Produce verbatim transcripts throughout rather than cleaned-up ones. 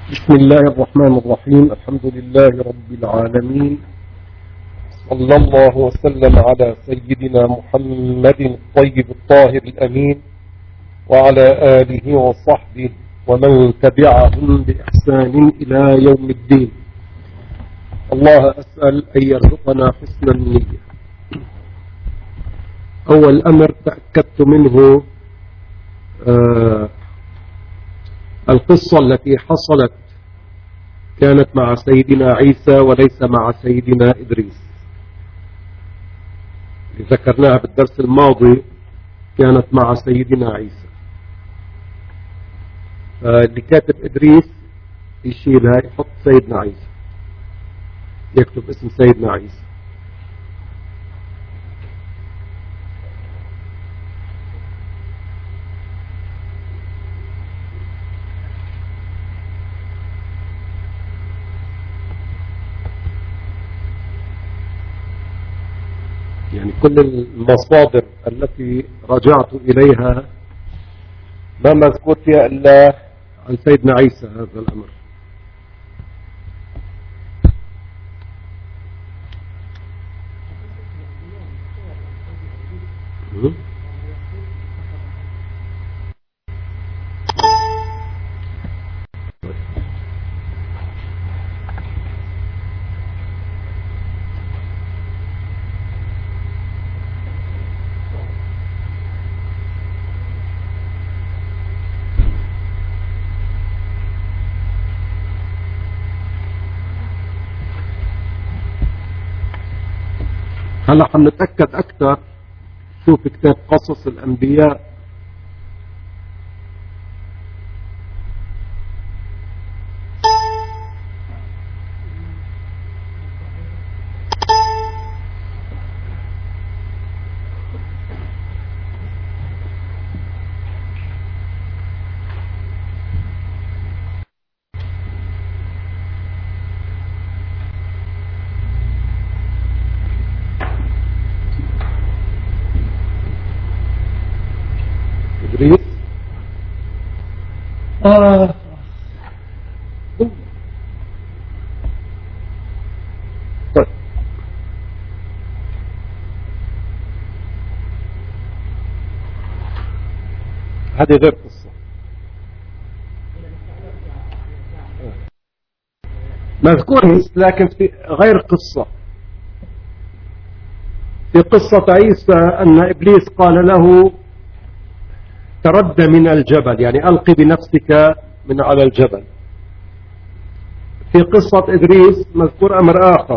بسم الله الرحمن الرحيم. الحمد لله رب العالمين، صلى الله وسلم على سيدنا محمد الطيب الطاهر الأمين وعلى آله وصحبه ومن تبعهم بإحسان إلى يوم الدين. الله أسأل أن يرزقنا حسن النية. أول أمر تأكدت منه آه القصة التي حصلت كانت مع سيدنا عيسى وليس مع سيدنا إدريس، اللي ذكرناها بالدرس الماضي كانت مع سيدنا عيسى. اللي كاتب إدريس يشيلها يحط سيدنا عيسى، يكتب اسم سيدنا عيسى. يعني كل المصادر التي رجعت إليها ما مذكور فيها إلا عن سيدنا عيسى هذا الأمر. هلا حنتأكد أكثر. شوف كتاب قصص الأنبياء إدريس. آه. طيب. هذه غير قصة، مذكور لكن في غير قصة. في قصة عيسى أن إبليس قال له تردى من الجبل، يعني ألقي بنفسك من على الجبل. في قصة إدريس مذكور أمر آخر،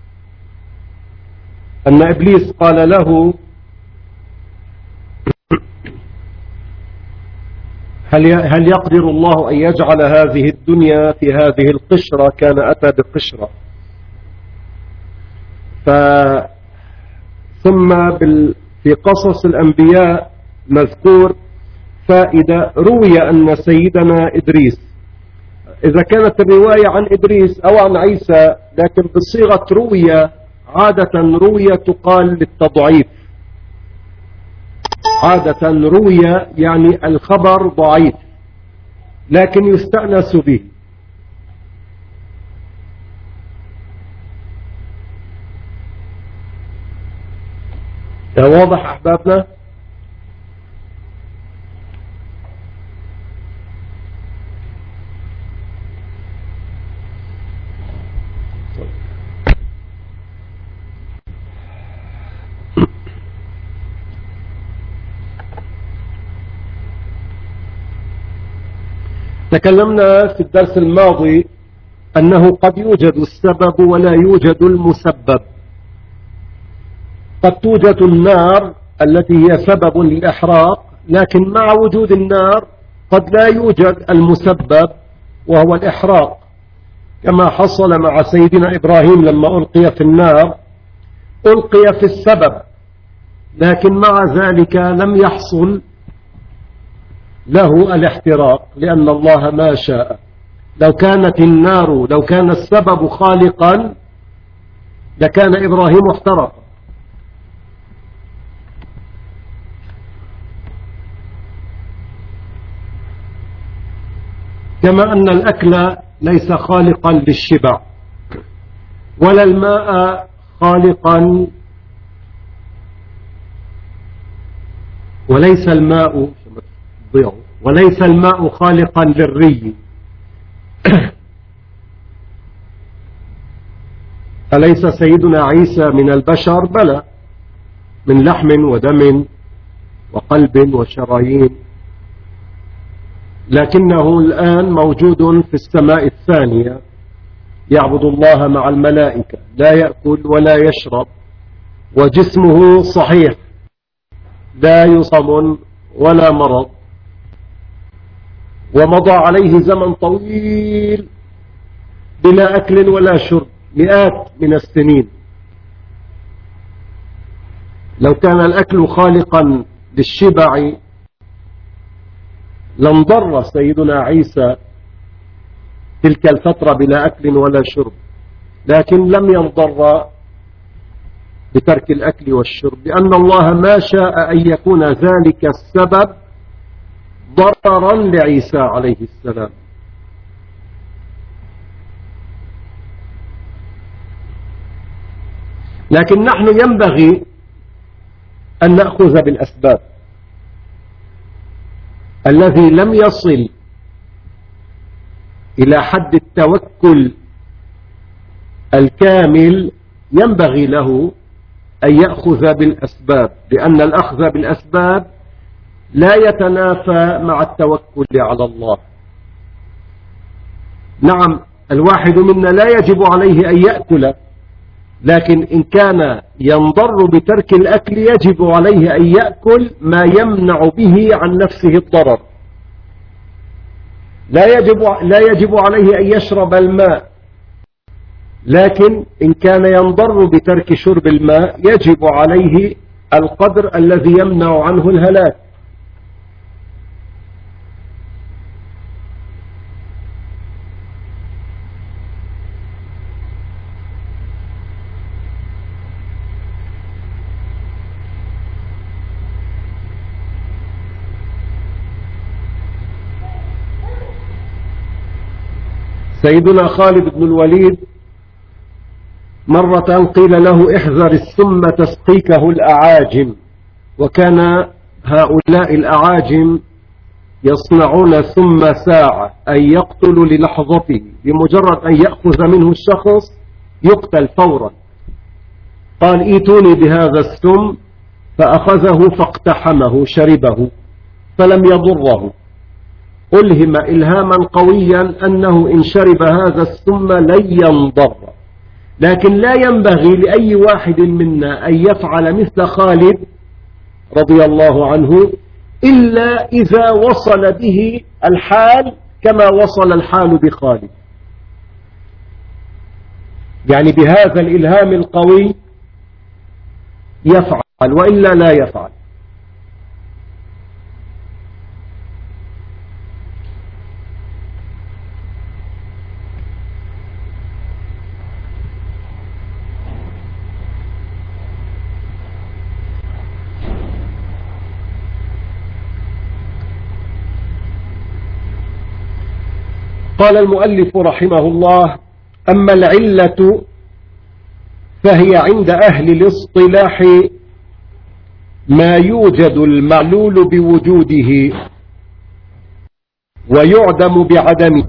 أن إبليس قال له هل هل يقدر الله أن يجعل هذه الدنيا في هذه القشرة؟ كان أتى بقشرة. ف ثم بال... في قصص الأنبياء مذكور فإذا روي أن سيدنا إدريس، إذا كانت الرواية عن إدريس أو عن عيسى لكن بصيغة روية، عادة روية تقال للتضعيف، عادة روية يعني الخبر ضعيف لكن يستأنس به. يا واضح أحبابنا؟ تكلمنا في الدرس الماضي أنه قد يوجد السبب ولا يوجد المسبب. قد توجد النار التي هي سبب للإحراق، لكن مع وجود النار قد لا يوجد المسبب وهو الإحراق، كما حصل مع سيدنا إبراهيم لما ألقي في النار، ألقي في السبب لكن مع ذلك لم يحصل له الاحتراق لأن الله ما شاء. لو كانت النار، لو كان السبب خالقا لكان إبراهيم احترق. كما أن الأكل ليس خالقا للشبع، ولا الماء خالقا، وليس الماء وليس الماء خالقا للري. أليس سيدنا عيسى من البشر؟ بلى، من لحم ودم وقلب وشرايين، لكنه الآن موجود في السماء الثانية يعبد الله مع الملائكة، لا يأكل ولا يشرب، وجسمه صحيح لا يصم ولا مرض، ومضى عليه زمن طويل بلا أكل ولا شرب، مئات من السنين. لو كان الأكل خالقا للشبع لانضر سيدنا عيسى تلك الفترة بلا أكل ولا شرب، لكن لم ينضر بترك الأكل والشرب، لأن الله ما شاء أن يكون ذلك السبب ضررا لعيسى عليه السلام. لكن نحن ينبغي أن نأخذ بالأسباب. الذي لم يصل إلى حد التوكل الكامل ينبغي له أن يأخذ بالأسباب، لأن الأخذ بالأسباب لا يتنافى مع التوكل على الله. نعم، الواحد منا لا يجب عليه أن يأكل، لكن إن كان ينضر بترك الأكل يجب عليه أن يأكل ما يمنع به عن نفسه الضرر. لا يجب, لا يجب عليه أن يشرب الماء، لكن إن كان ينضر بترك شرب الماء يجب عليه القدر الذي يمنع عنه الهلاك. سيدنا خالد بن الوليد مرة قيل له احذر السم تسقيكه الأعاجم، وكان هؤلاء الأعاجم يصنعون ثم ساعة أي يقتل للحظته، بمجرد أن يأخذ منه الشخص يقتل فورا. قال ايتوني بهذا السم، فأخذه فاقتحمه شربه فلم يضره. ألهم إلهاما قويا أنه إن شرب هذا السم لن ينضر. لكن لا ينبغي لأي واحد منا أن يفعل مثل خالد رضي الله عنه إلا إذا وصل به الحال كما وصل الحال بخالد، يعني بهذا الإلهام القوي يفعل، وإلا لا يفعل. قال المؤلف رحمه الله: أما العلة فهي عند أهل الاصطلاح ما يوجد المعلول بوجوده ويعدم بعدمه،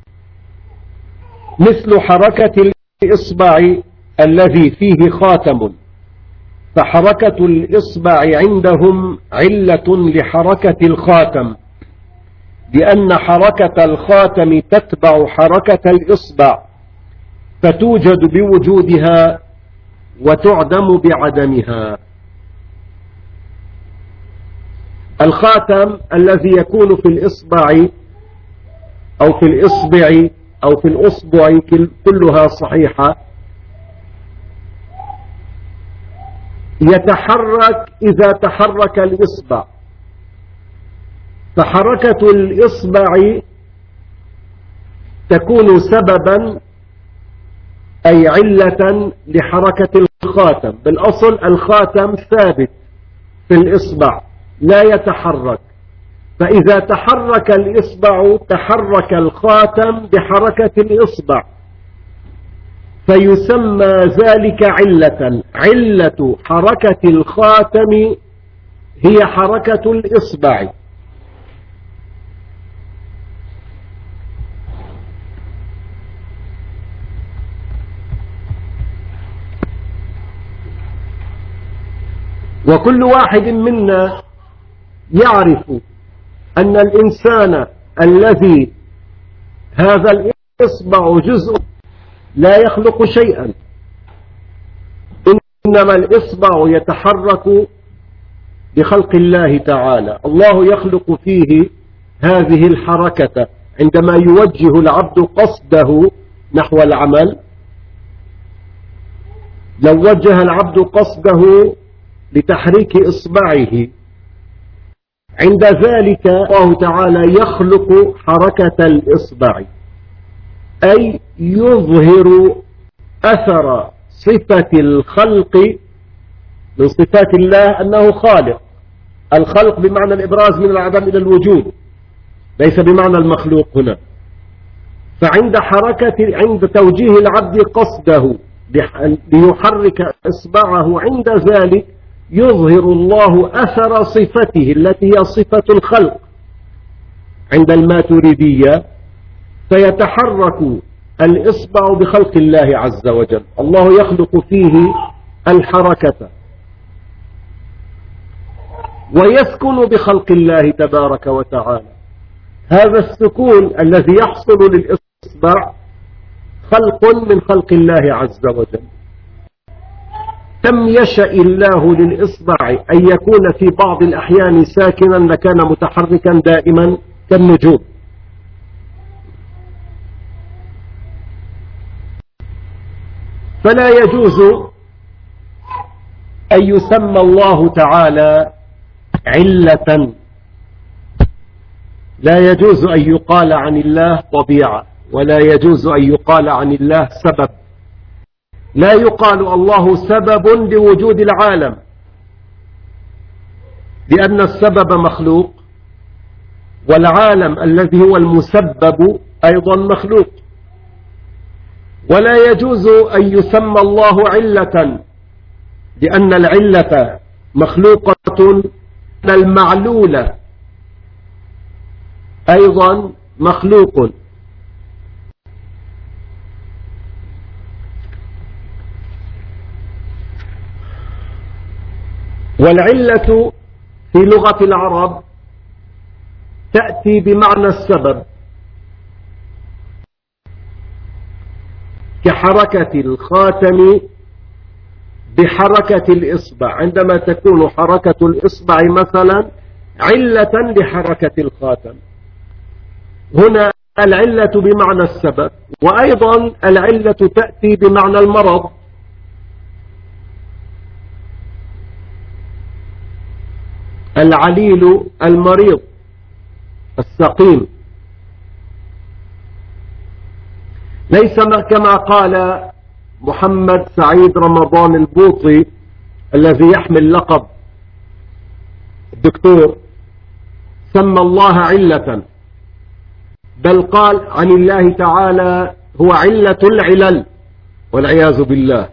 مثل حركة الإصبع الذي فيه خاتم، فحركة الإصبع عندهم علة لحركة الخاتم، لأن حركة الخاتم تتبع حركة الإصبع فتوجد بوجودها وتعدم بعدمها. الخاتم الذي يكون في الإصبع أو في الإصبع أو في الأصبع كلها صحيحة يتحرك إذا تحرك الإصبع، فحركة الإصبع تكون سببا أي علة لحركة الخاتم. بالأصل الخاتم ثابت في الإصبع لا يتحرك، فإذا تحرك الإصبع تحرك الخاتم بحركة الإصبع، فيسمى ذلك علة. علة حركة الخاتم هي حركة الإصبع. وكل واحد منا يعرف أن الإنسان الذي هذا الإصبع جزء لا يخلق شيئا، إنما الإصبع يتحرك بخلق الله تعالى. الله يخلق فيه هذه الحركة عندما يوجه العبد قصده نحو العمل. لو وجه العبد قصده لتحريك إصبعه، عند ذلك الله تعالى يخلق حركة الإصبع، أي يظهر أثر صفة الخلق. من صفات الله أنه خالق. الخلق بمعنى الإبراز من العدم إلى الوجود، ليس بمعنى المخلوق هنا. فعند حركة عند توجيه العبد قصده ليحرك إصبعه، عند ذلك يظهر الله أثر صفته التي هي صفة الخلق عند الماتريدية، فيتحرك الإصبع بخلق الله عز وجل. الله يخلق فيه الحركة ويسكن بخلق الله تبارك وتعالى. هذا السكون الذي يحصل للإصبع خلق من خلق الله عز وجل. لم يشأ الله للإصبع أن يكون في بعض الأحيان ساكنا لكان متحركا دائما كالنجوم. فلا يجوز أن يسمى الله تعالى علة، لا يجوز أن يقال عن الله طبيعة، ولا يجوز أن يقال عن الله سبب. لا يقال الله سبب لوجود العالم، لأن السبب مخلوق، والعالم الذي هو المسبب أيضا مخلوق. ولا يجوز أن يسمى الله علة، لأن العلة مخلوقة، المعلولة أيضا مخلوق. والعلة في لغة العرب تأتي بمعنى السبب، كحركة الخاتم بحركة الإصبع. عندما تكون حركة الإصبع مثلا علة لحركة الخاتم، هنا العلة بمعنى السبب. وأيضا العلة تأتي بمعنى المرض، العليل المريض السقيم. ليس كما قال محمد سعيد رمضان البوطي الذي يحمل لقب الدكتور، سمى الله علة، بل قال عن الله تعالى هو علة العلل والعياذ بالله.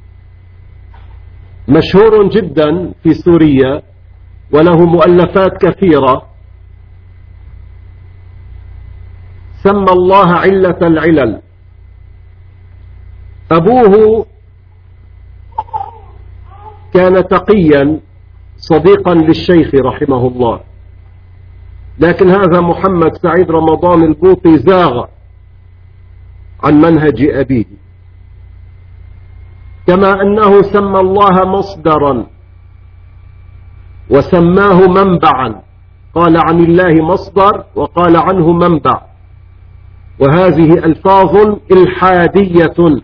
مشهور جدا في سوريا وله مؤلفات كثيرة، سمى الله علة العلل. أبوه كان تقيا صديقا للشيخ رحمه الله، لكن هذا محمد سعيد رمضان البوطي زاغ عن منهج أبيه. كما أنه سمى الله مصدرا وسماه منبعا، قال عن الله مصدر وقال عنه منبع، وهذه ألفاظ إلحادية.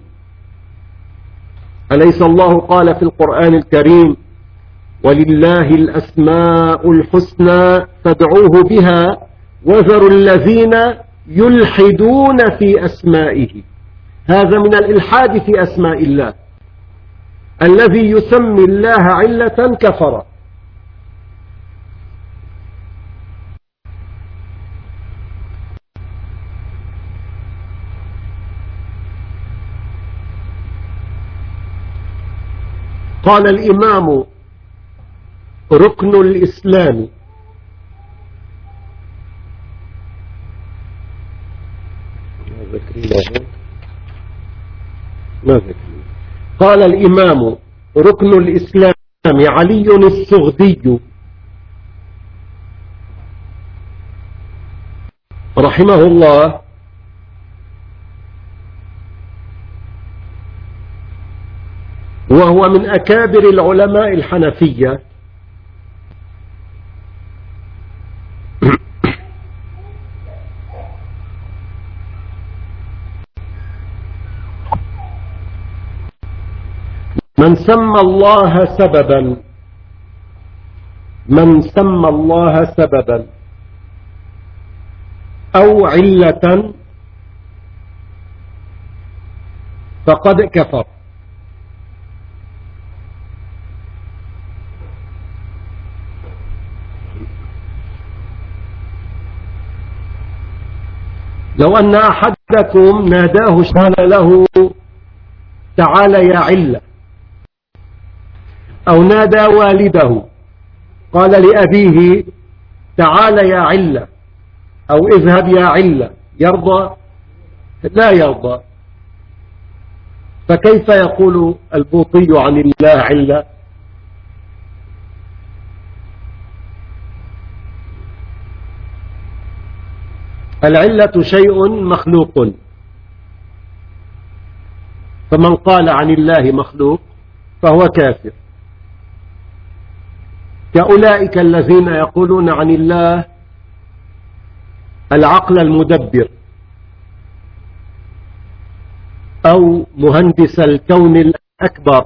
أليس الله قال في القرآن الكريم ولله الأسماء الحسنى فادعوه بها وذروا الذين يلحدون في أسمائه. هذا من الإلحاد في أسماء الله. الذي يسمي الله علة كفر. قال الإمام ركن الإسلام قال الإمام ركن الإسلام علي السغدي رحمه الله وهو من أكابر العلماء الحنفية من سمى الله سببا من سمى الله سببا أو علة فقد كفر. لو أن أحدكم ناداه قال له تعال يا علة، أو نادى والده قال لأبيه تعال يا علة أو اذهب يا علة، يرضى؟ لا يرضى. فكيف يقول البوطي عن الله علة؟ العلة شيء مخلوق، فمن قال عن الله مخلوق فهو كافر، كأولئك الذين يقولون عن الله العقل المدبر أو مهندس الكون الأكبر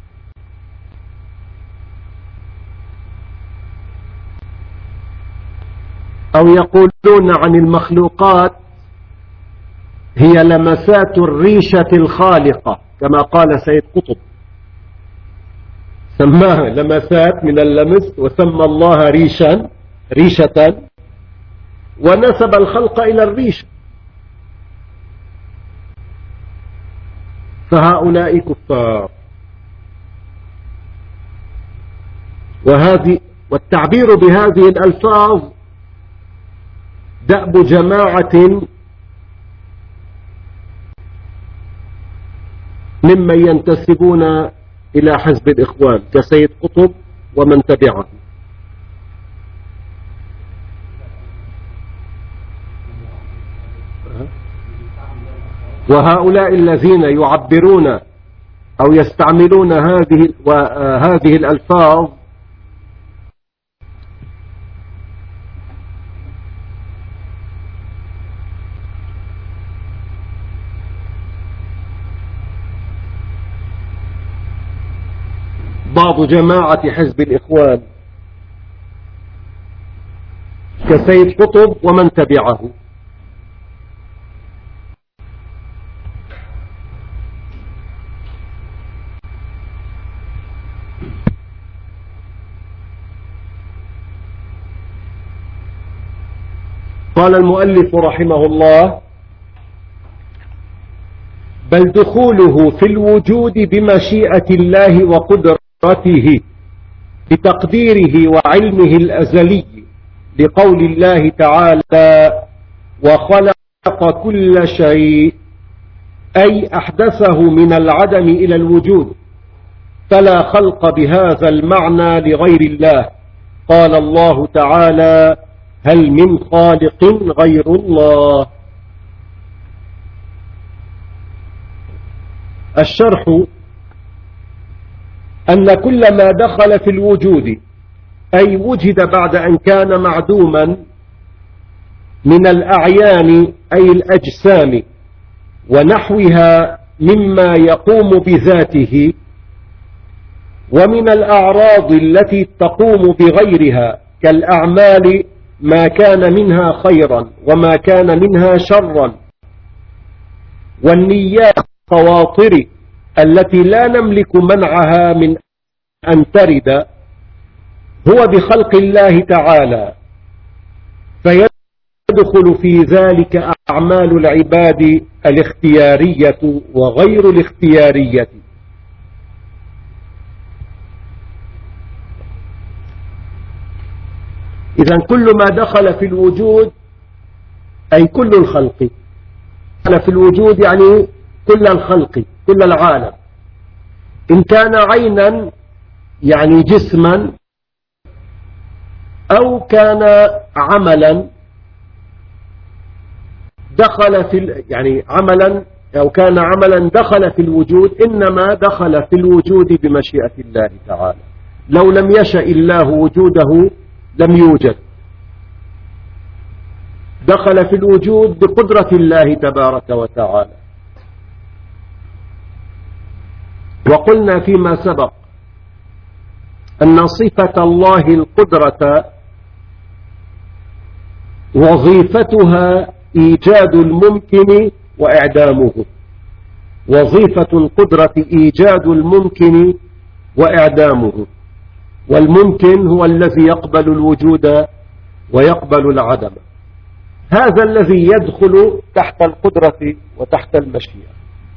أو يقولون عن المخلوقات هي لمسات الريشة الخالقة كما قال سيد قطب، سماها لمسات من اللمس وسمى الله ريشا ريشة ونسب الخلق إلى الريشة، فهؤلاء كفار. وهذه والتعبير بهذه الألفاظ دأب جماعة ممن ينتسبون إلى حزب الإخوان كسيد قطب ومن تبعه. وهؤلاء الذين يعبرون أو يستعملون هذه وهذه الألفاظ بعض جماعة حزب الإخوان كسيد قطب ومن تبعه. قال المؤلف رحمه الله: بل دخوله في الوجود بمشيئة الله وقدرته بتقديره وعلمه الأزلي، لقول الله تعالى: وخلق كل شيء، أي أحدثه من العدم إلى الوجود، فلا خلق بهذا المعنى لغير الله. قال الله تعالى: هل من خالق غير الله. الشرح: أن كل ما دخل في الوجود أي وجد بعد أن كان معدوما من الأعيان أي الأجسام ونحوها مما يقوم بذاته، ومن الأعراض التي تقوم بغيرها كالأعمال ما كان منها خيرا وما كان منها شرا، والنيات خواطر التي لا نملك منعها من أن ترد، هو بخلق الله تعالى، فيدخل في ذلك أعمال العباد الاختيارية وغير الاختيارية. إذن كل ما دخل في الوجود أي كل الخلق، دخل في الوجود يعني كل الخلق كل العالم، إن كان عينا يعني جسما، أو كان عملا دخل في يعني عملا أو كان عملا دخل في الوجود، إنما دخل في الوجود بمشيئة الله تعالى. لو لم يشأ الله وجوده لم يوجد، دخل في الوجود بقدرة الله تبارك وتعالى. وقلنا فيما سبق أن صفة الله القدرة وظيفتها إيجاد الممكن وإعدامه، وظيفة القدرة إيجاد الممكن وإعدامه، والممكن هو الذي يقبل الوجود ويقبل العدم، هذا الذي يدخل تحت القدرة وتحت المشيئة.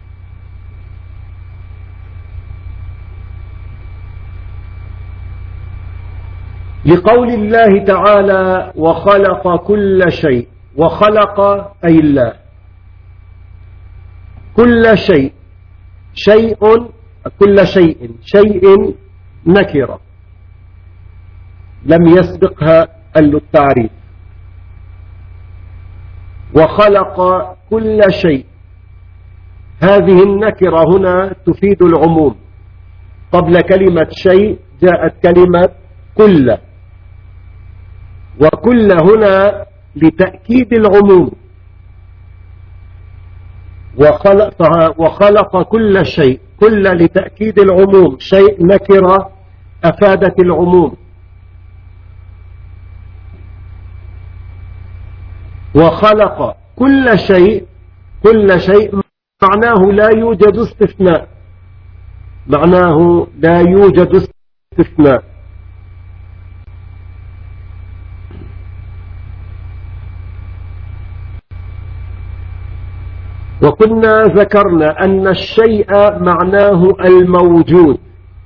لقول الله تعالى وخلق كل شيء، وخلق أي الله كل شيء، شيء كل شيء شيء نكرة لم يسبقها التعريف، وخلق كل شيء، هذه النكرة هنا تفيد العموم، قبل كلمة شيء جاءت كلمة كل، وكل هنا لتأكيد العموم، وخلق, وخلق كل شيء، كل لتأكيد العموم، شيء نكرة أفادت العموم. وخلق كل شيء، كل شيء معناه لا يوجد استثناء، معناه لا يوجد استثناء. وكنا ذكرنا أن الشيء معناه الموجود،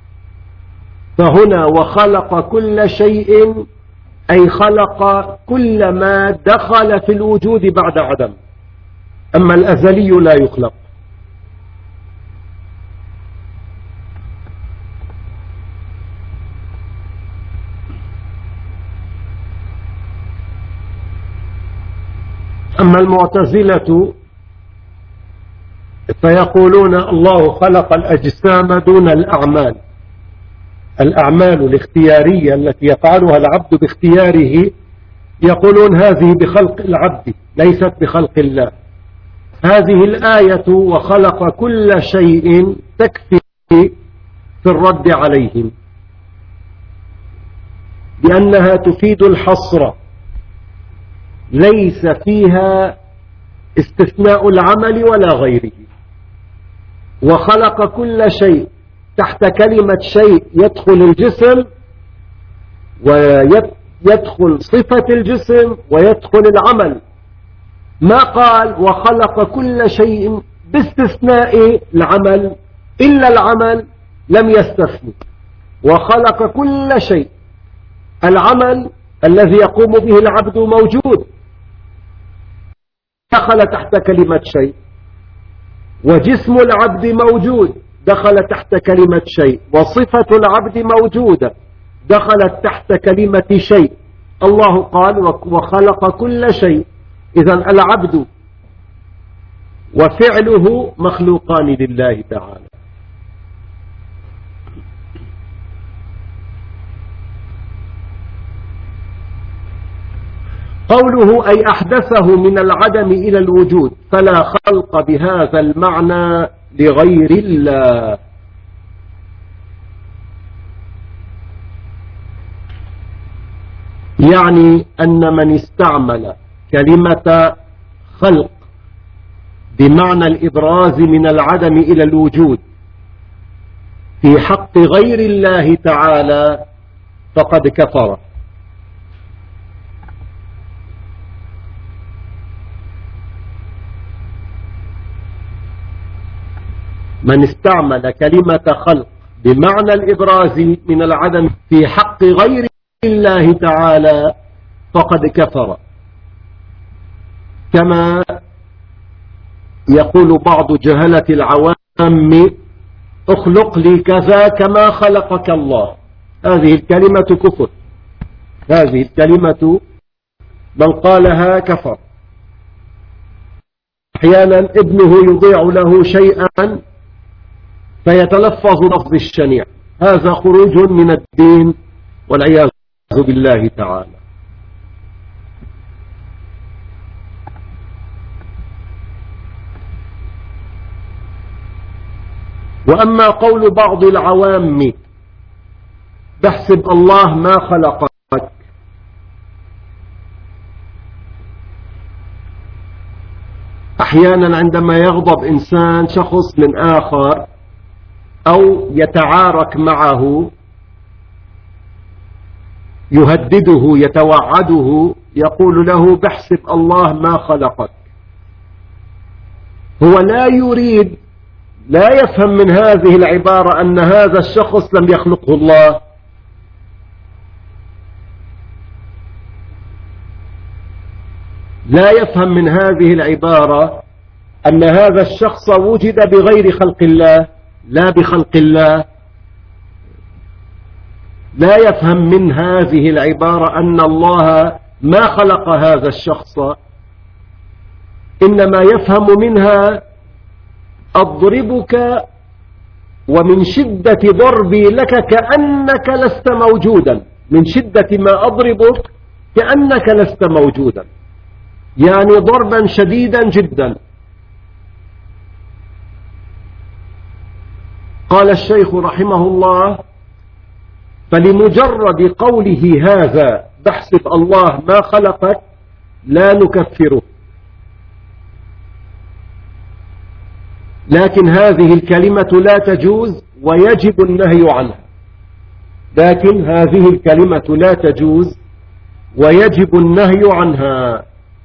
فهنا وخلق كل شيء أي خلق كل ما دخل في الوجود بعد عدم، أما الأزلي لا يخلق. أما المعتزلة فيقولون الله خلق الأجسام دون الأعمال، الأعمال الاختيارية التي يفعلها العبد باختياره يقولون هذه بخلق العبد ليست بخلق الله. هذه الآية وخلق كل شيء تكفي في الرد عليهم، لأنها تفيد الحصر، ليس فيها استثناء العمل ولا غيره. وخلق كل شيء تحت كلمة شيء يدخل الجسم ويدخل صفة الجسم ويدخل العمل، ما قال وخلق كل شيء باستثناء العمل، إلا العمل لم يستثني. وخلق كل شيء، العمل الذي يقوم به العبد موجود دخل تحت كلمة شيء، وجسم العبد موجود دخل تحت كلمة شيء، وصفة العبد موجودة دخلت تحت كلمة شيء. الله قال وخلق كل شيء، إذن العبد وفعله مخلوقان لله تعالى. قوله أي أحدثه من العدم إلى الوجود، فلا خلق بهذا المعنى لغير الله. يعني أن من استعمل كلمة خلق بمعنى الإبراز من العدم إلى الوجود في حق غير الله تعالى فقد كفر. من استعمل كلمة خلق بمعنى الإبراز من العدم في حق غير الله تعالى فقد كفر، كما يقول بعض جهلة العوام اخلق لي كذا كما خلقك الله. هذه الكلمة كفر، هذه الكلمة من قالها كفر. أحيانا ابنه يضيع له شيئا فيتلفظ لفظ الشنيع، هذا خروج من الدين والعياذ بالله تعالى. وأما قول بعض العوام تحسب الله ما خلقك، أحيانا عندما يغضب إنسان شخص من آخر أو يتعارك معه يهدده يتوعده يقول له بحسب الله ما خلقك. هو لا يريد، لا يفهم من هذه العبارة أن هذا الشخص لم يخلقه الله، لا يفهم من هذه العبارة أن هذا الشخص وجد بغير خلق الله لا بخلق الله. لا يفهم من هذه العبارة أن الله ما خلق هذا الشخص، إنما يفهم منها أضربك ومن شدة ضربي لك كأنك لست موجودا، من شدة ما أضربك كأنك لست موجودا، يعني ضربا شديدا جدا. قال الشيخ رحمه الله فلمجرد قوله هذا بحسب الله ما خلقك لا نكفره، لكن هذه الكلمة لا تجوز ويجب النهي عنها، لكن هذه الكلمة لا تجوز ويجب النهي عنها.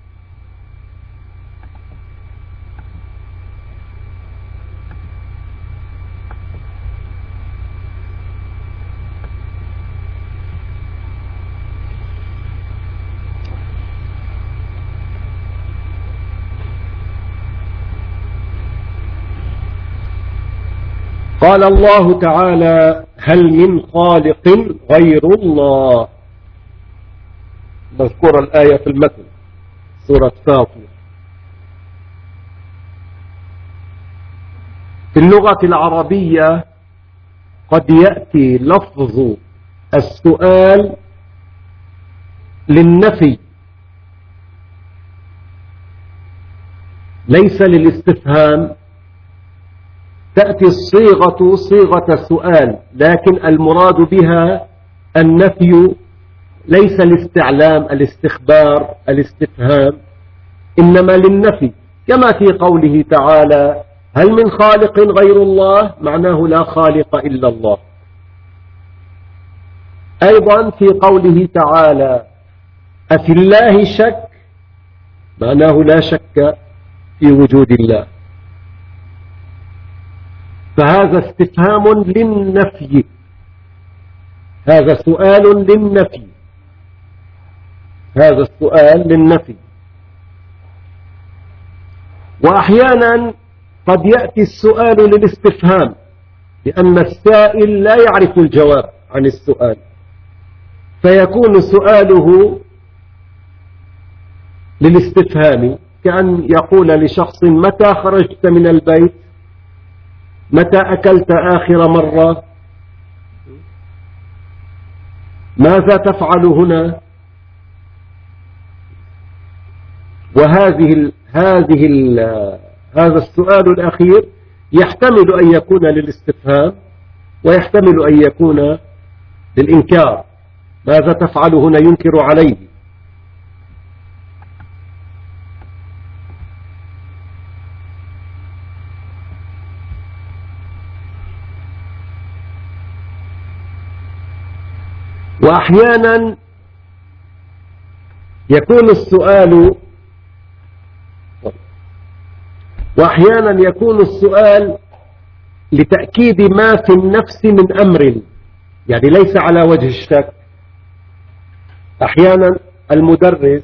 قال الله تعالى هل من خالق غير الله. مذكور الآية في المثل سورة فاطر. في اللغة العربية قد يأتي لفظ السؤال للنفي ليس للاستفهام، تأتي الصيغة صيغة سؤال لكن المراد بها النفي، ليس الاستعلام الاستخبار الاستفهام، إنما للنفي، كما في قوله تعالى هل من خالق غير الله، معناه لا خالق إلا الله. أيضا في قوله تعالى أفي الله شك، معناه لا شك في وجود الله، فهذا استفهام للنفي، هذا سؤال للنفي، هذا السؤال للنفي. وأحيانا قد يأتي السؤال للاستفهام لأن السائل لا يعرف الجواب عن السؤال، فيكون سؤاله للاستفهام، كأن يقول لشخص متى خرجت من البيت، متى أكلت آخر مرة، ماذا تفعل هنا. وهذه ال هذه ال هذا السؤال الأخير يحتمل أن يكون للاستفهام ويحتمل أن يكون للإنكار، ماذا تفعل هنا، ينكر عليه. وأحيانا يكون السؤال وأحيانا يكون السؤال لتأكيد ما في النفس من أمر، يعني ليس على وجه الشك. أحيانا المدرس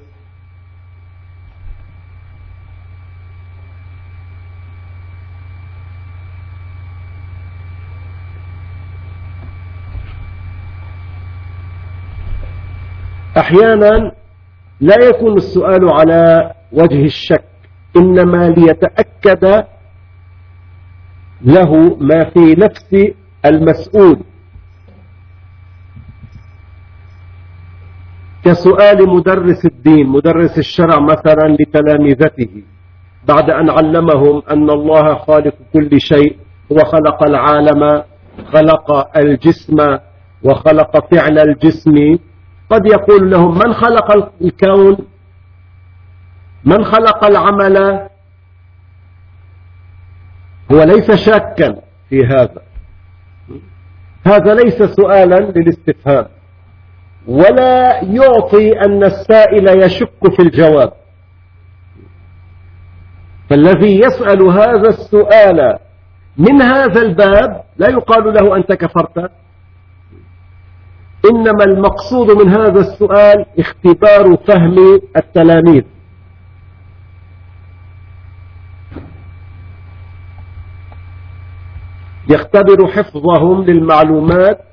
أحيانا لا يكون السؤال على وجه الشك، إنما ليتأكد له ما في نفس المسؤول، كسؤال مدرس الدين مدرس الشرع مثلا لتلامذته بعد أن علمهم أن الله خالق كل شيء، هو خلق العالم، خلق الجسم وخلق فعل الجسم، قد يقول لهم من خلق الكون، من خلق العمل، هو ليس شاكا في هذا، هذا ليس سؤالا للاستفهام، ولا يعطي أن السائل يشك في الجواب. فالذي يسأل هذا السؤال من هذا الباب لا يقال له أنت كفرت، إنما المقصود من هذا السؤال اختبار فهم التلاميذ. يختبر حفظهم للمعلومات،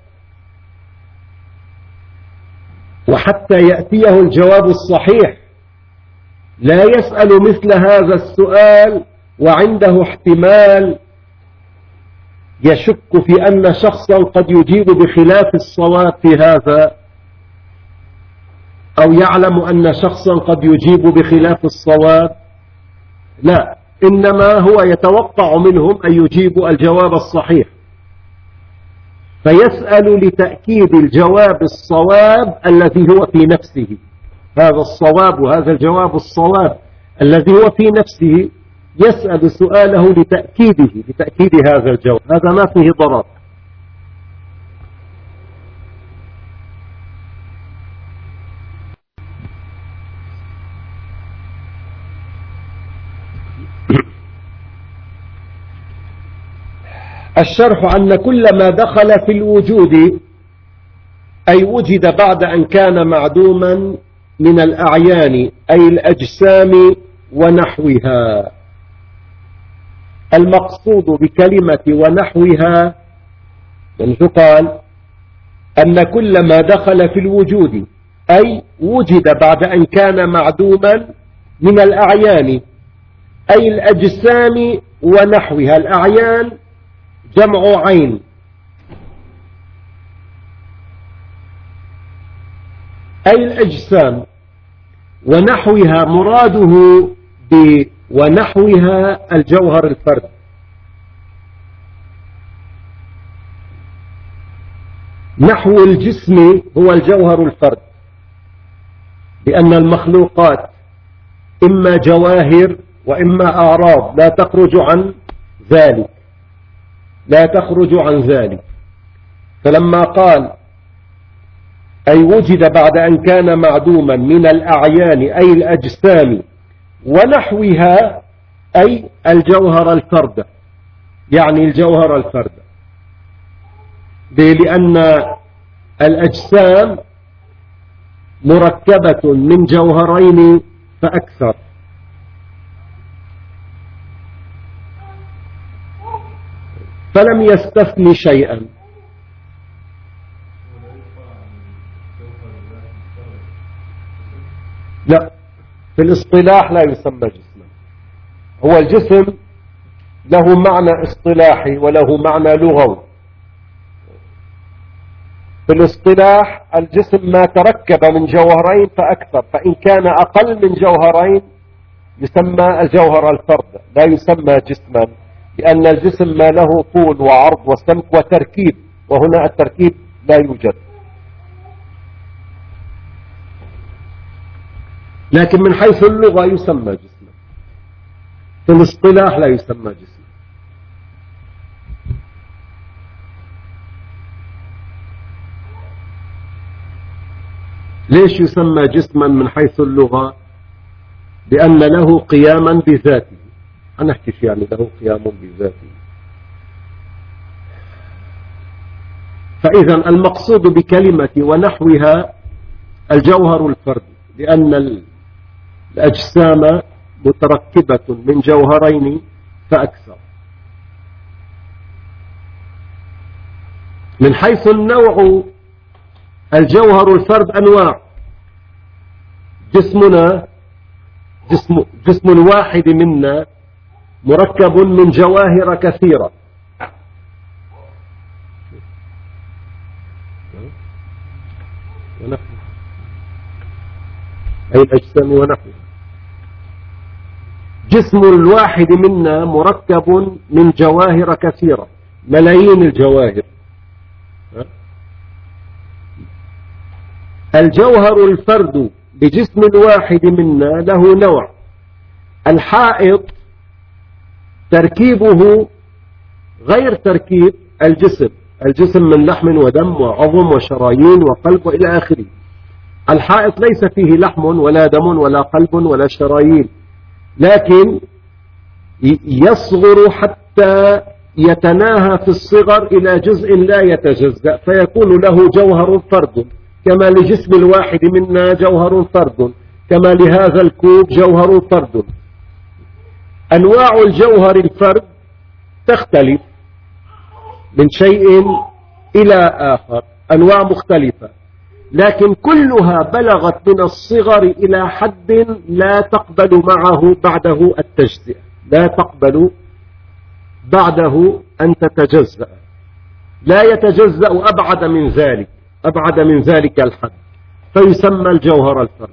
وحتى يأتيه الجواب الصحيح. لا يسأل مثل هذا السؤال وعنده احتمال يشك في أن شخصا قد يجيب بخلاف الصواب في هذا، أو يعلم أن شخصا قد يجيب بخلاف الصواب، لا، إنما هو يتوقع منهم أن يجيبوا الجواب الصحيح، فيسأل لتأكيد الجواب الصواب الذي هو في نفسه. هذا الصواب وهذا الجواب الصواب الذي هو في نفسه يسأل سؤاله لتأكيده، لتأكيد هذا الجواب، هذا ما فيه ضرر. الشرح أن كل ما دخل في الوجود أي وجد بعد أن كان معدوما من الأعيان أي الأجسام ونحوها. المقصود بكلمة ونحوها يعني قال أن كل ما دخل في الوجود أي وجد بعد أن كان معدوما من الأعيان أي الأجسام ونحوها. الأعيان جمع عين، أي الأجسام، ونحوها مراده ب ونحوها الجوهر الفرد. نحو الجسم هو الجوهر الفرد، لأن المخلوقات إما جواهر وإما أعراض لا تخرج عن ذلك، لا تخرج عن ذلك. فلما قال أي وجد بعد أن كان معدوما من الأعيان أي الأجسام ونحوها أي الجوهر الفرد، يعني الجوهر الفرد، لأن الأجسام مركبة من جوهرين فأكثر. فلم يستثني شيئا. لا، في الاصطلاح لا يسمى جسما. هو الجسم له معنى اصطلاحي وله معنى لغوي. في الاصطلاح الجسم ما تركب من جوهرين فأكثر، فإن كان أقل من جوهرين يسمى الجوهر الفرد، لا يسمى جسما، لأن الجسم ما له طول وعرض وسمك وتركيب، وهنا التركيب لا يوجد. لكن من حيث اللغة يسمى جسما، في الاصطلاح لا يسمى جسما. ليش يسمى جسما من حيث اللغة؟ لأن له قياما بذاته. هنحكي شيء يعني له قيام بذاته. فإذا المقصود بكلمة ونحوها الجوهر الفردي، لأن الأجسام متركبة من جوهرين فأكثر. من حيث النوع الجوهر الفرد أنواع. جسمنا جسم, جسم الواحد منا مركب من جواهر كثيرة. أي الأجسام ونحن. جسم الواحد منا مركب من جواهر كثيرة، ملايين الجواهر. الجوهر الفرد بجسم الواحد منا له نوع. الحائط تركيبه غير تركيب الجسم. الجسم من لحم ودم وعظم وشرايين وقلب وإلى آخره. الحائط ليس فيه لحم ولا دم ولا قلب ولا شرايين، لكن يصغر حتى يتناهى في الصغر إلى جزء لا يتجزأ، فيكون له جوهر فرد، كما لجسم الواحد منا جوهر فرد، كما لهذا الكوب جوهر فرد. أنواع الجوهر الفرد تختلف من شيء إلى آخر، أنواع مختلفة، لكن كلها بلغت من الصغر إلى حد لا تقبل معه بعده التجزئة، لا تقبل بعده أن تتجزأ، لا يتجزأ أبعد من ذلك، أبعد من ذلك الحد، فيسمى الجوهر الفرد.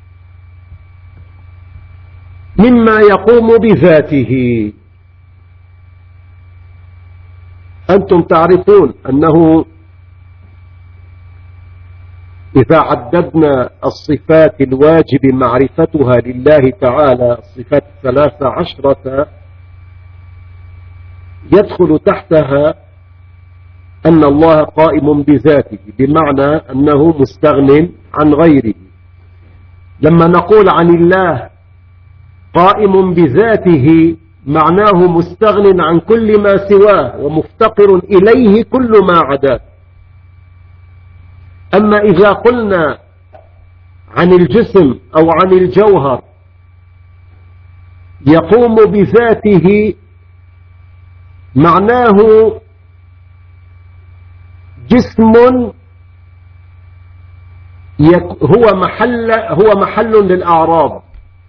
مما يقوم بذاته. أنتم تعرفون أنه إذا عددنا الصفات الواجب معرفتها لله تعالى، الصفات الثلاثة عشرة، يدخل تحتها أن الله قائم بذاته، بمعنى أنه مستغن عن غيره. لما نقول عن الله قائم بذاته معناه مستغن عن كل ما سواه ومفتقر إليه كل ما عداه. أما إذا قلنا عن الجسم أو عن الجوهر يقوم بذاته معناه جسم هو محل هو محل للأعراض،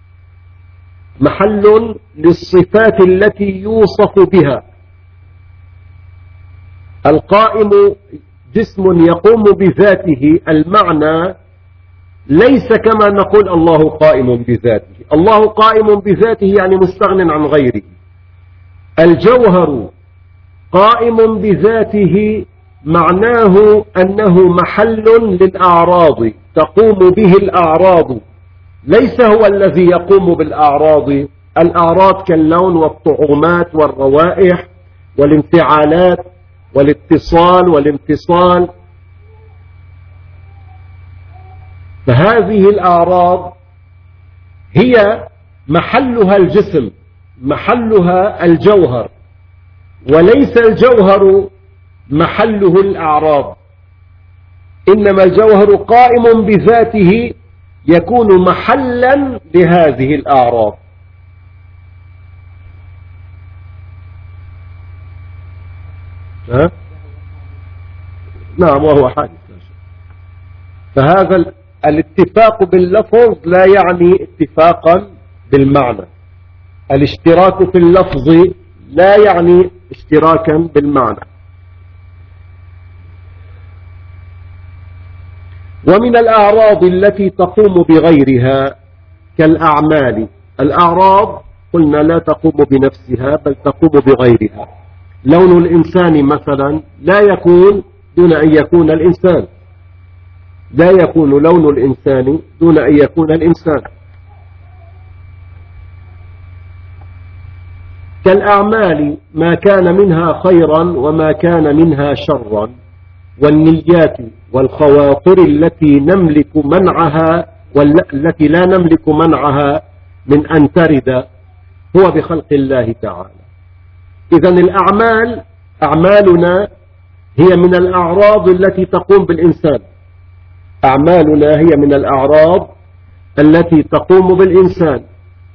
محل للصفات التي يوصف بها. القائم جسم يقوم بذاته، المعنى ليس كما نقول الله قائم بذاته. الله قائم بذاته يعني مستغن عن غيره. الجوهر قائم بذاته معناه أنه محل للأعراض، تقوم به الأعراض، ليس هو الذي يقوم بالأعراض. الأعراض كاللون والطعومات والروائح والانفعالات والاتصال والانفصال، فهذه الأعراض هي محلها الجسم، محلها الجوهر، وليس الجوهر محله الأعراض. إنما الجوهر قائم بذاته يكون محلا لهذه الأعراض. ها؟ نعم، وهو حادث. فهذا الاتفاق باللفظ لا يعني اتفاقا بالمعنى. الاشتراك في اللفظ لا يعني اشتراكا بالمعنى. ومن الأعراض التي تقوم بغيرها كالأعمال. الأعراض قلنا لا تقوم بنفسها بل تقوم بغيرها. لون الإنسان مثلا لا يكون دون أن يكون الإنسان، لا يكون لون الإنسان دون أن يكون الإنسان. كالأعمال ما كان منها خيرا وما كان منها شرا، والنيات والخواطر التي نملك منعها والتي لا نملك منعها من أن ترد هو بخلق الله تعالى. إذن الأعمال، أعمالنا هي من الأعراض التي تقوم بالإنسان، أعمالنا هي من الأعراض التي تقوم بالإنسان.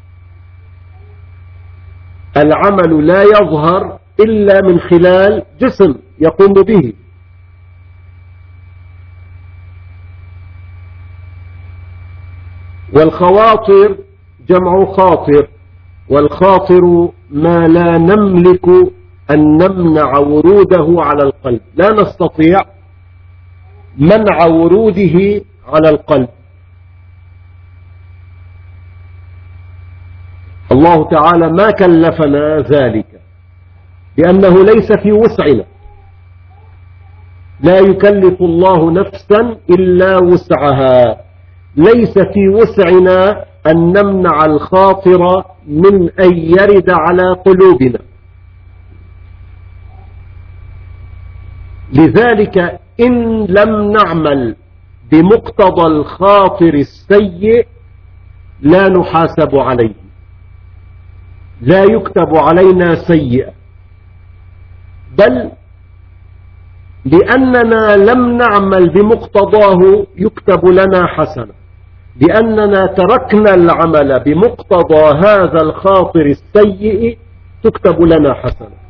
العمل لا يظهر إلا من خلال جسم يقوم به. والخواطر جمع خاطر، والخاطر ما لا نملك أن نمنع وروده على القلب، لا نستطيع منع وروده على القلب. الله تعالى ما كلفنا ذلك لأنه ليس في وسعنا، لا يكلف الله نفسا إلا وسعها. ليس في وسعنا أن نمنع الخاطر من أن يرد على قلوبنا. لذلك إن لم نعمل بمقتضى الخاطر السيء لا نحاسب عليه، لا يكتب علينا سيئة، بل لأننا لم نعمل بمقتضاه يكتب لنا حسنة، لأننا تركنا العمل بمقتضى هذا الخاطر السيء تكتب لنا حسنة.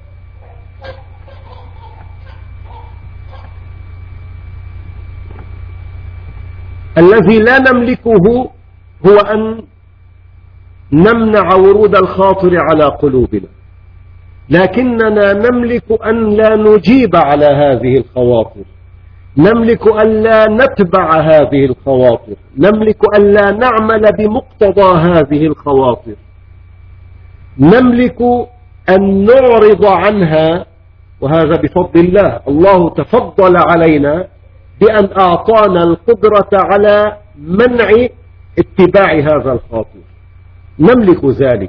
الذي لا نملكه هو أن نمنع ورود الخاطر على قلوبنا، لكننا نملك أن لا نجيب على هذه الخواطر، نملك أن لا نتبع هذه الخواطر، نملك أن لا نعمل بمقتضى هذه الخواطر، نملك أن نعرض عنها. وهذا بفضل الله، الله تفضل علينا بأن أعطانا القدرة على منع اتباع هذا الخاطر، نملك ذلك.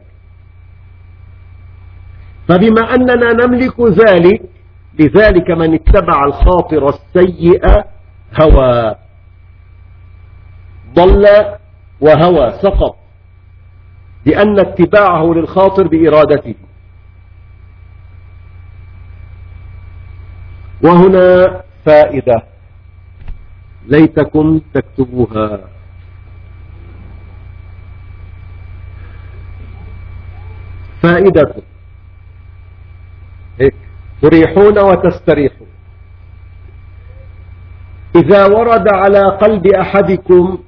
فبما أننا نملك ذلك، لذلك من اتبع الخاطر السيء هوى، ضل وهوى سقط، لأن اتباعه للخاطر بإرادته. وهنا فائدة ليتكم تكتبوها. فائدة هيك تريحون وتستريحون. إذا ورد على قلب أحدكم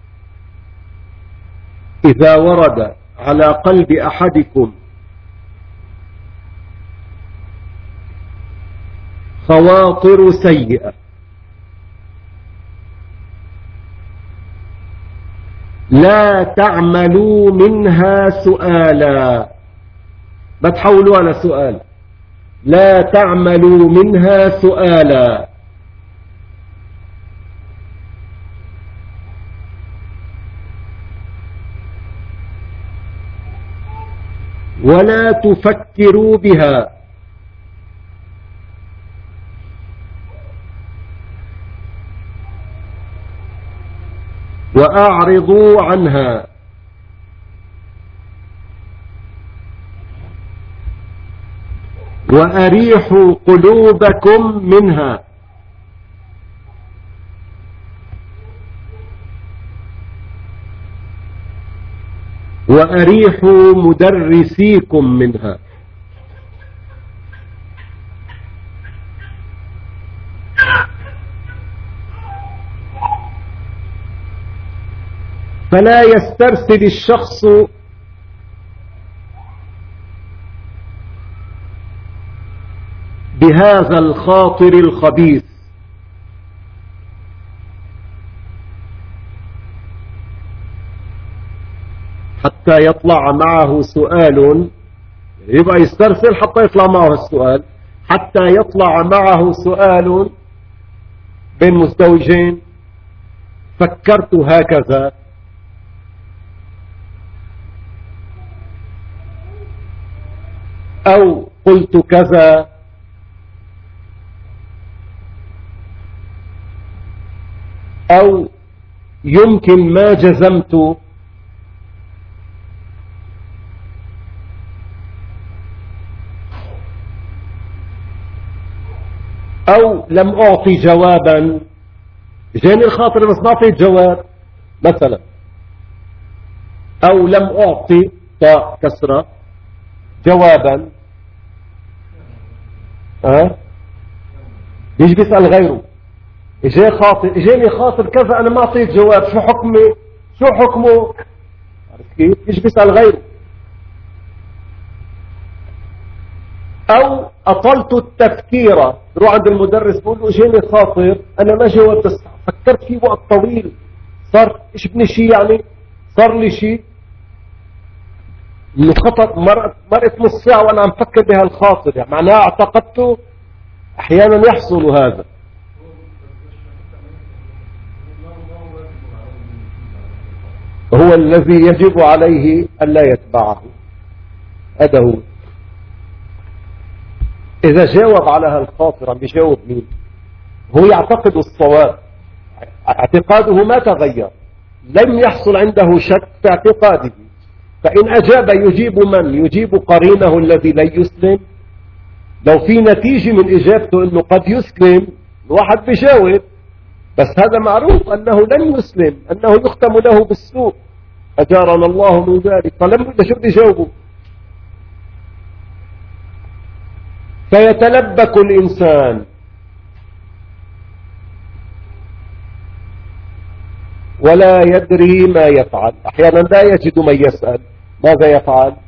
إذا ورد على قلب أحدكم خواطر سيئة لا تعملوا منها سؤالا، ما تحولوا على سؤال، لا تعملوا منها سؤالا، ولا تفكروا بها، وأعرضوا عنها، وأريحوا قلوبكم منها، وأريحوا مدرسيكم منها. فلا يسترسل الشخص بهذا الخاطر الخبيث حتى يطلع معه سؤال، يبقى يسترسل حتى يطلع معه السؤال، حتى يطلع معه سؤال بين مزدوجين: فكرت هكذا، أو قلت كذا، أو يمكن ما جزمت، أو لم أعطي جوابا، جاني الخاطر بس ما أعطيت جواب مثلا، أو لم أعطي طاء كسرة جوابا، أه؟ يجي بيسأل غيره، إجاني خاطر إجاني خاطر كذا أنا ما أعطيت جواب، شو حكمي؟ شو حكمه؟ عرفت كيف؟ يجي بيسأل غيره. أو أطلت التفكير، روح عند المدرس بقول له إجاني خاطر أنا ما جاوبت بس فكرت فيه وقت طويل، صار إيش بني شيء يعني صار لي شيء إنه خطر، مرقت مرقت نص ساعة وأنا عم فكر بهالخاطر، يعني معناها اعتقدته. أحيانا يحصل هذا. هو الذي يجب عليه ألا يتبعه، هذا هو. إذا جاوب على هالخاطر عم بيجاوب مين؟ هو يعتقد الصواب، اعتقاده ما تغير، لم يحصل عنده شك في اعتقاده، فإن أجاب يجيب من؟ يجيب قرينه الذي لا يسلم. لو في نتيجة من إجابته أنه قد يسلم الواحد بيجاوب، بس هذا معروف أنه لن يسلم، أنه يختم له بالسوء، أجارنا الله من ذلك، فلم شو بده يجاوبه؟ فيتلبك الإنسان ولا يدري ما يفعل، أحيانا لا يجد من يسأل ماذا يفعل،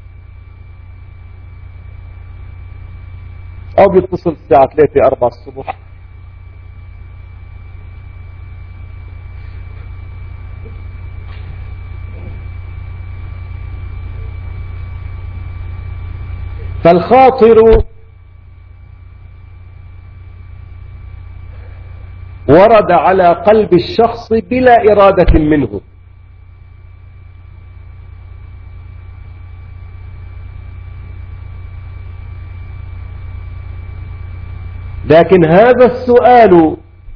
أو بيتصل الساعة ثلاثة أربعة الصبح فالخاطر ورد على قلب الشخص بلا إرادة منه، لكن هذا السؤال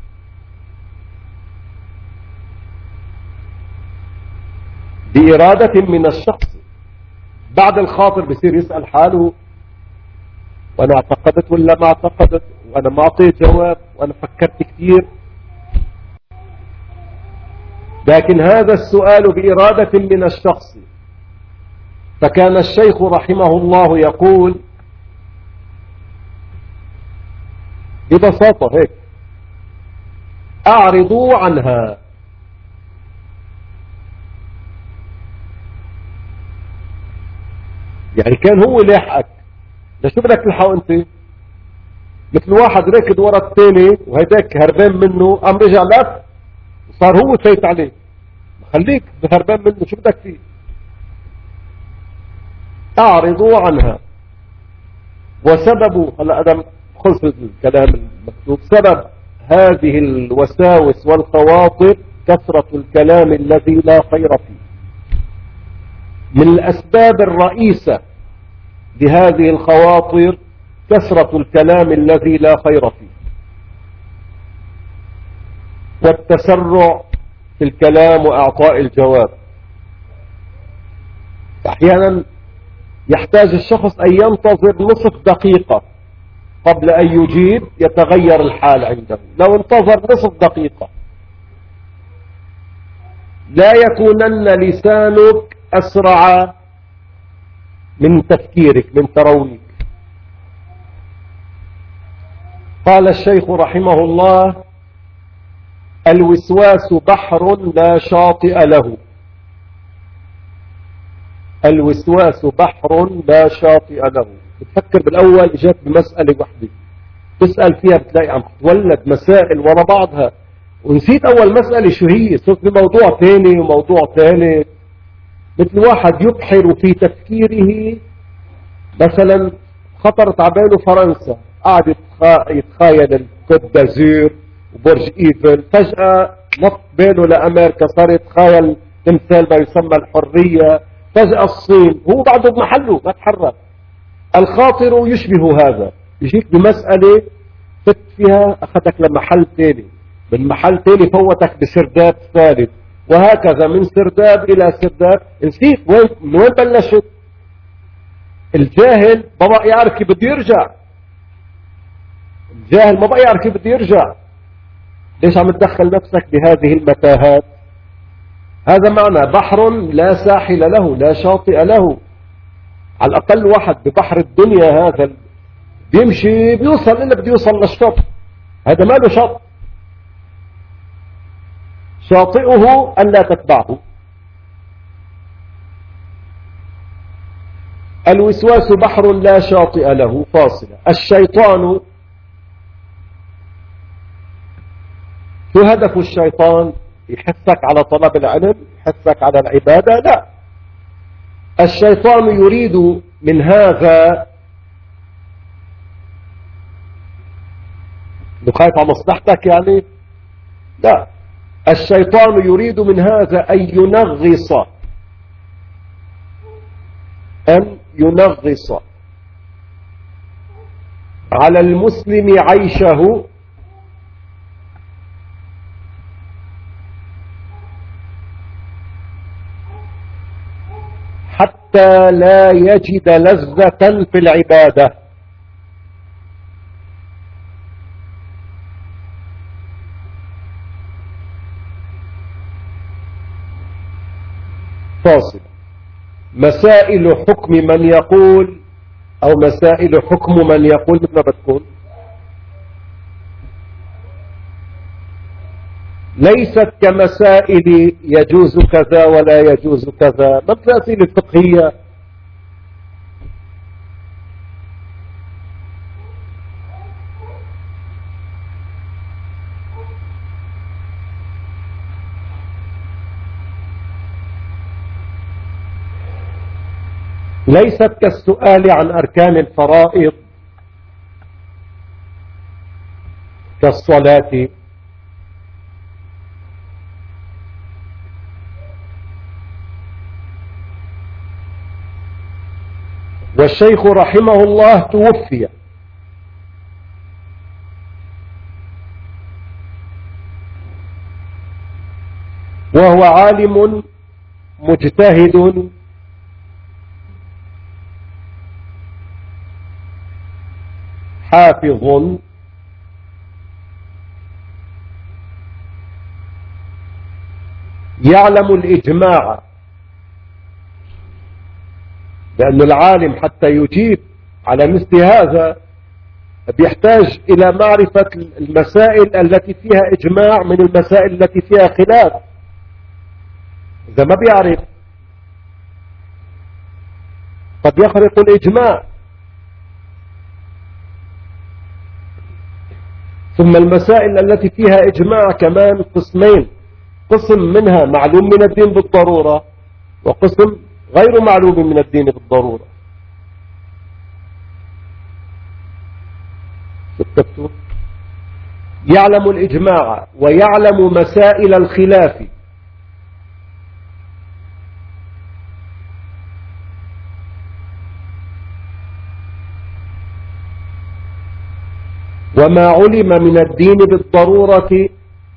بإرادة من الشخص. بعد الخاطر بصير يسأل حاله وأنا اعتقدت ولا ما اعتقدت، وأنا ما أعطيت جواب، وأنا فكرت كثير. لكن هذا السؤال بإرادة من الشخص. فكان الشيخ رحمه الله يقول ببساطة هيك: أعرضوا عنها. يعني كان هو لاحقك، لشو بدك تلحقه انت؟ مثل واحد راكد ورا الثاني وهيداك هربان منه، قام رجع لك وصار هو فايت عليه، خليك هربان منه شو بدك فيه؟ أعرضوا عنها. وسبب، هلا أنا خلص الكلام المكتوب، سبب هذه الوساوس والخواطر كثرة الكلام الذي لا خير فيه. من الأسباب الرئيسة لهذه الخواطر كثرة الكلام الذي لا خير فيه، والتسرع في الكلام وإعطاء الجواب. أحيانا يحتاج الشخص أن ينتظر نصف دقيقة قبل أن يجيب، يتغير الحال عنده. لو انتظر نصف دقيقة لا يكونن لسانك أسرع من تفكيرك، من ترويك. قال الشيخ رحمه الله: الوسواس بحر لا شاطئ له. الوسواس بحر لا شاطئ له. بتفكر بالأول إجابة بمسألة واحدة، تسأل فيها بتلاقي عم تتولد مسائل ورا بعضها، ونسيت أول مسألة شو هي، صرت بموضوع ثاني وموضوع ثالث. مثل واحد يبحر في تفكيره، مثلا خطرت على باله فرنسا، قاعد يتخيل الكوت دازور وبرج ايفل، فجأة نط باله لأمريكا، صار يتخيل تمثال ما يسمى الحرية، فجأة الصين، هو بعده بمحله ما تحرك. الخاطر يشبه هذا، يجيك بمسألة فت فيها أخذك لمحل ثاني، من محل ثاني فوتك بسرداب ثالث، وهكذا من سرداب إلى سرداب، نسيت وين من وين بلشت. الجاهل ما بقى يعرف كيف بده يرجع، الجاهل ما بقى يعرف كيف بده يرجع. ليش عم تدخل نفسك بهذه المتاهات؟ هذا معنى بحر لا ساحل له، لا شاطئ له. على الأقل واحد ببحر الدنيا هذا بيمشي بيوصل إلا بده يوصل للشط، هذا ما له شط. شاطئه أن لا تتبعه. الوسواس بحر لا شاطئ له، فاصلة. الشيطان، شو هدف الشيطان؟ يحثك على طلب العلم، يحثك على العبادة؟ لا، الشيطان يريد من هذا، خايف على مصلحتك يعني؟ لا، الشيطان يريد من هذا أن ينغص أن ينغص على المسلم عيشه حتى لا يجد لذة في العبادة. فاصل. مسائل حكم من يقول أو مسائل حكم من يقول مثل ما بتكون ليست كمسائل يجوز كذا ولا يجوز كذا، ما المسائل الفقهية. ليست كالسؤال عن أركان الفرائض كالصلاة. والشيخ رحمه الله توفي وهو عالم مجتهد حافظ يعلم الإجماع، لأن العالم حتى يجيب على مثل هذا بيحتاج إلى معرفة المسائل التي فيها إجماع من المسائل التي فيها خلاف. إذا ما بيعرف قد يخرق الإجماع. ثم المسائل التي فيها إجماع كمان قسمين، قسم منها معلوم من الدين بالضرورة وقسم غير معلوم من الدين بالضرورة. يعلم الإجماع ويعلم مسائل الخلاف. وما علم من الدين بالضرورة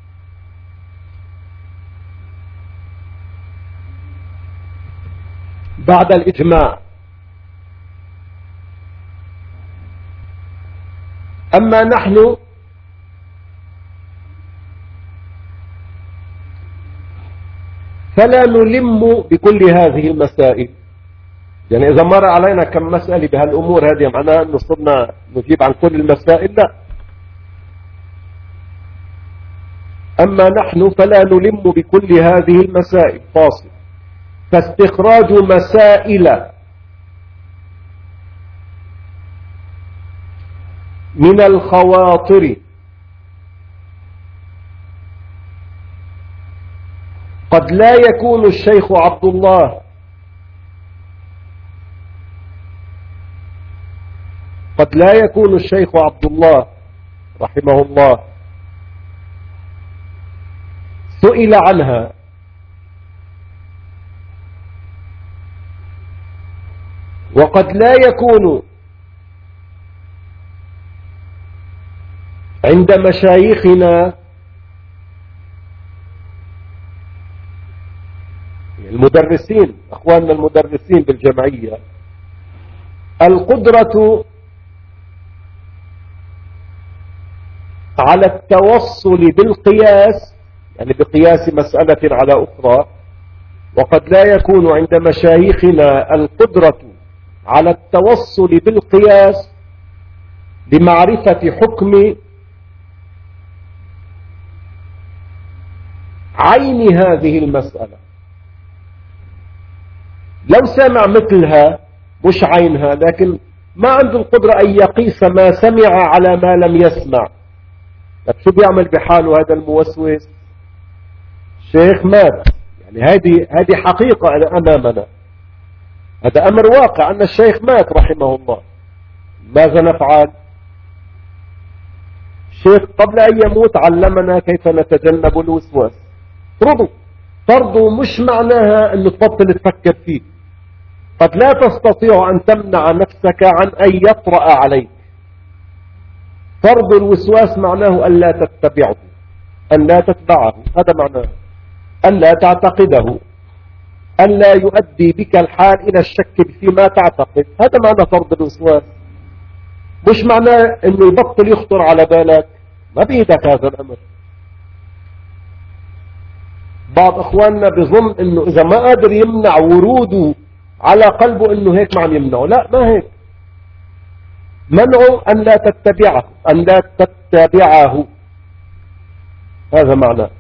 بعد الإجماع. أما نحن فلا نلم بكل هذه المسائل. يعني إذا مر علينا كم مسألة بهالأمور هذه معناها أنه صرنا نجيب عن كل المسائل؟ لا. أما نحن فلا نلم بكل هذه المسائل، فاصل. فاستخراج مسائل من الخواطر قد لا يكون الشيخ عبد الله قد لا يكون الشيخ عبد الله رحمه الله سئل عنها وقد لا يكون عند مشايخنا المدرسين، أخواننا المدرسين بالجمعية، القدرة على التوصل بالقياس، يعني بقياس مسألة على أخرى، وقد لا يكون عند مشايخنا القدرة على التوصل بالقياس لمعرفة حكم عين هذه المسألة. لو سمع مثلها مش عينها، لكن ما عنده القدرة أن يقيس ما سمع على ما لم يسمع. طب شو بيعمل بحاله هذا الموسوس؟ شيخ مات، يعني هذه هذه حقيقة أمامنا، هذا أمر واقع أن الشيخ مات رحمه الله. ماذا نفعل؟ الشيخ قبل أن يموت علمنا كيف نتجنب الوسواس. طرده. طرده مش معناها أنه تبطل تفكر فيه. قد لا تستطيع أن تمنع نفسك عن أن يطرأ عليك. طرد الوسواس معناه أن لا تتبعه، أن لا تتبعه، هذا معناه أن لا تعتقده، أن لا يؤدي بك الحال إلى الشك فيما تعتقد. هذا معنى طرد الوسواس، مش معناه أنه يبطل يخطر على بالك. ما بيدك هذا الأمر. بعض أخواننا بظن أنه إذا ما قادر يمنع وروده على قلبه أنه هيك ما عم يمنعه. لا، ما هيك. منعه أن لا تتبعه، أن لا تتبعه، هذا معناه.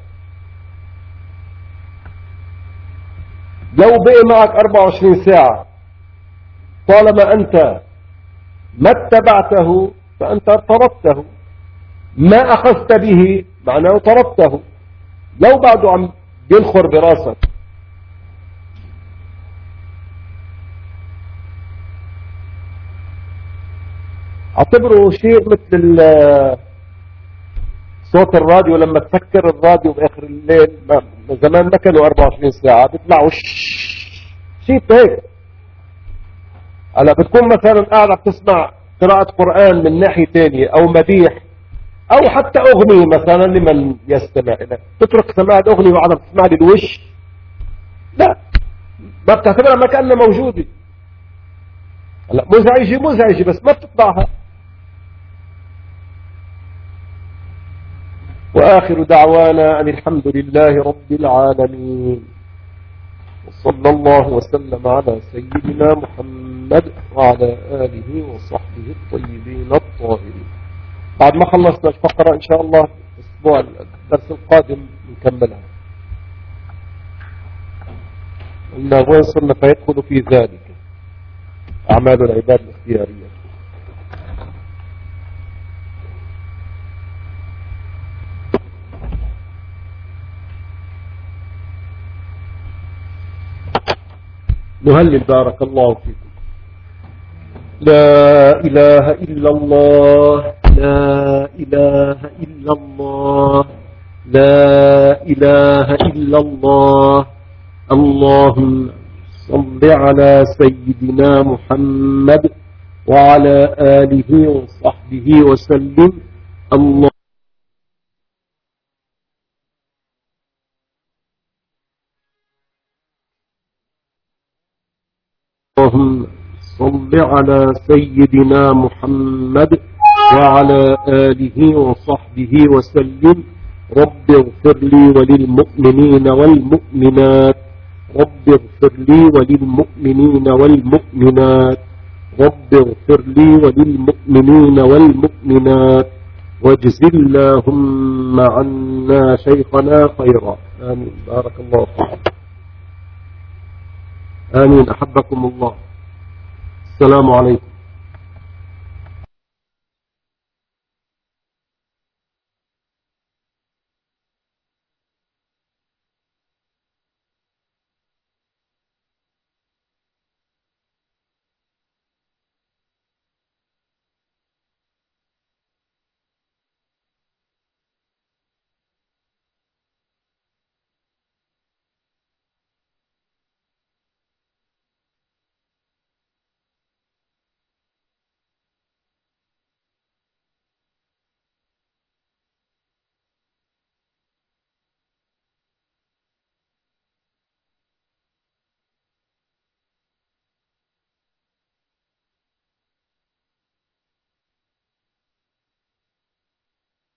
لو بقي معك أربعة وعشرين ساعة طالما أنت ما اتبعته فأنت طردته. ما أخذت به معناه طردته. لو بعده عم ينخر براسك، اعتبره شيء مثل صوت الراديو. لما تسكر الراديو بآخر الليل، ما زمان ما كانوا أربعة وعشرين ساعة، بيطلعوا شيء هيك. هلا بتكون مثلا قاعد عم تسمع قراءة قرآن من ناحية ثانية أو مديح أو حتى أغنية مثلا لمن يستمع إليك، تترك سماع الأغنية وعم تسمع لي الوش. لا، ما بتعتبرها ما كأنها موجودة. هلا مزعجة مزعجة بس ما بتطلعها. وآخر دعوانا أن الحمد لله رب العالمين، وصلى الله وسلم على سيدنا محمد وعلى آله وصحبه الطيبين الطاهرين. بعد ما خلصنا الفقرة إن شاء الله الأسبوع الدرس القادم نكملها. قلنا وين صرنا؟ فيدخل في ذلك أعمال العباد الاختيارية. نهلل بارك الله فيكم. لا إله إلا الله، لا إله إلا الله، لا إله إلا الله. اللهم صل على سيدنا محمد وعلى آله وصحبه وسلم. الله اللهم صل على سيدنا محمد وعلى آله وصحبه وسلم. رب اغفر لي وللمؤمنين والمؤمنات، رب اغفر لي وللمؤمنين والمؤمنات، رب اغفر لي وللمؤمنين والمؤمنات، واجز اللهم عنا شيخنا خيرا. آمين. بارك الله فيكم. آمين. أحبكم الله. السلام عليكم.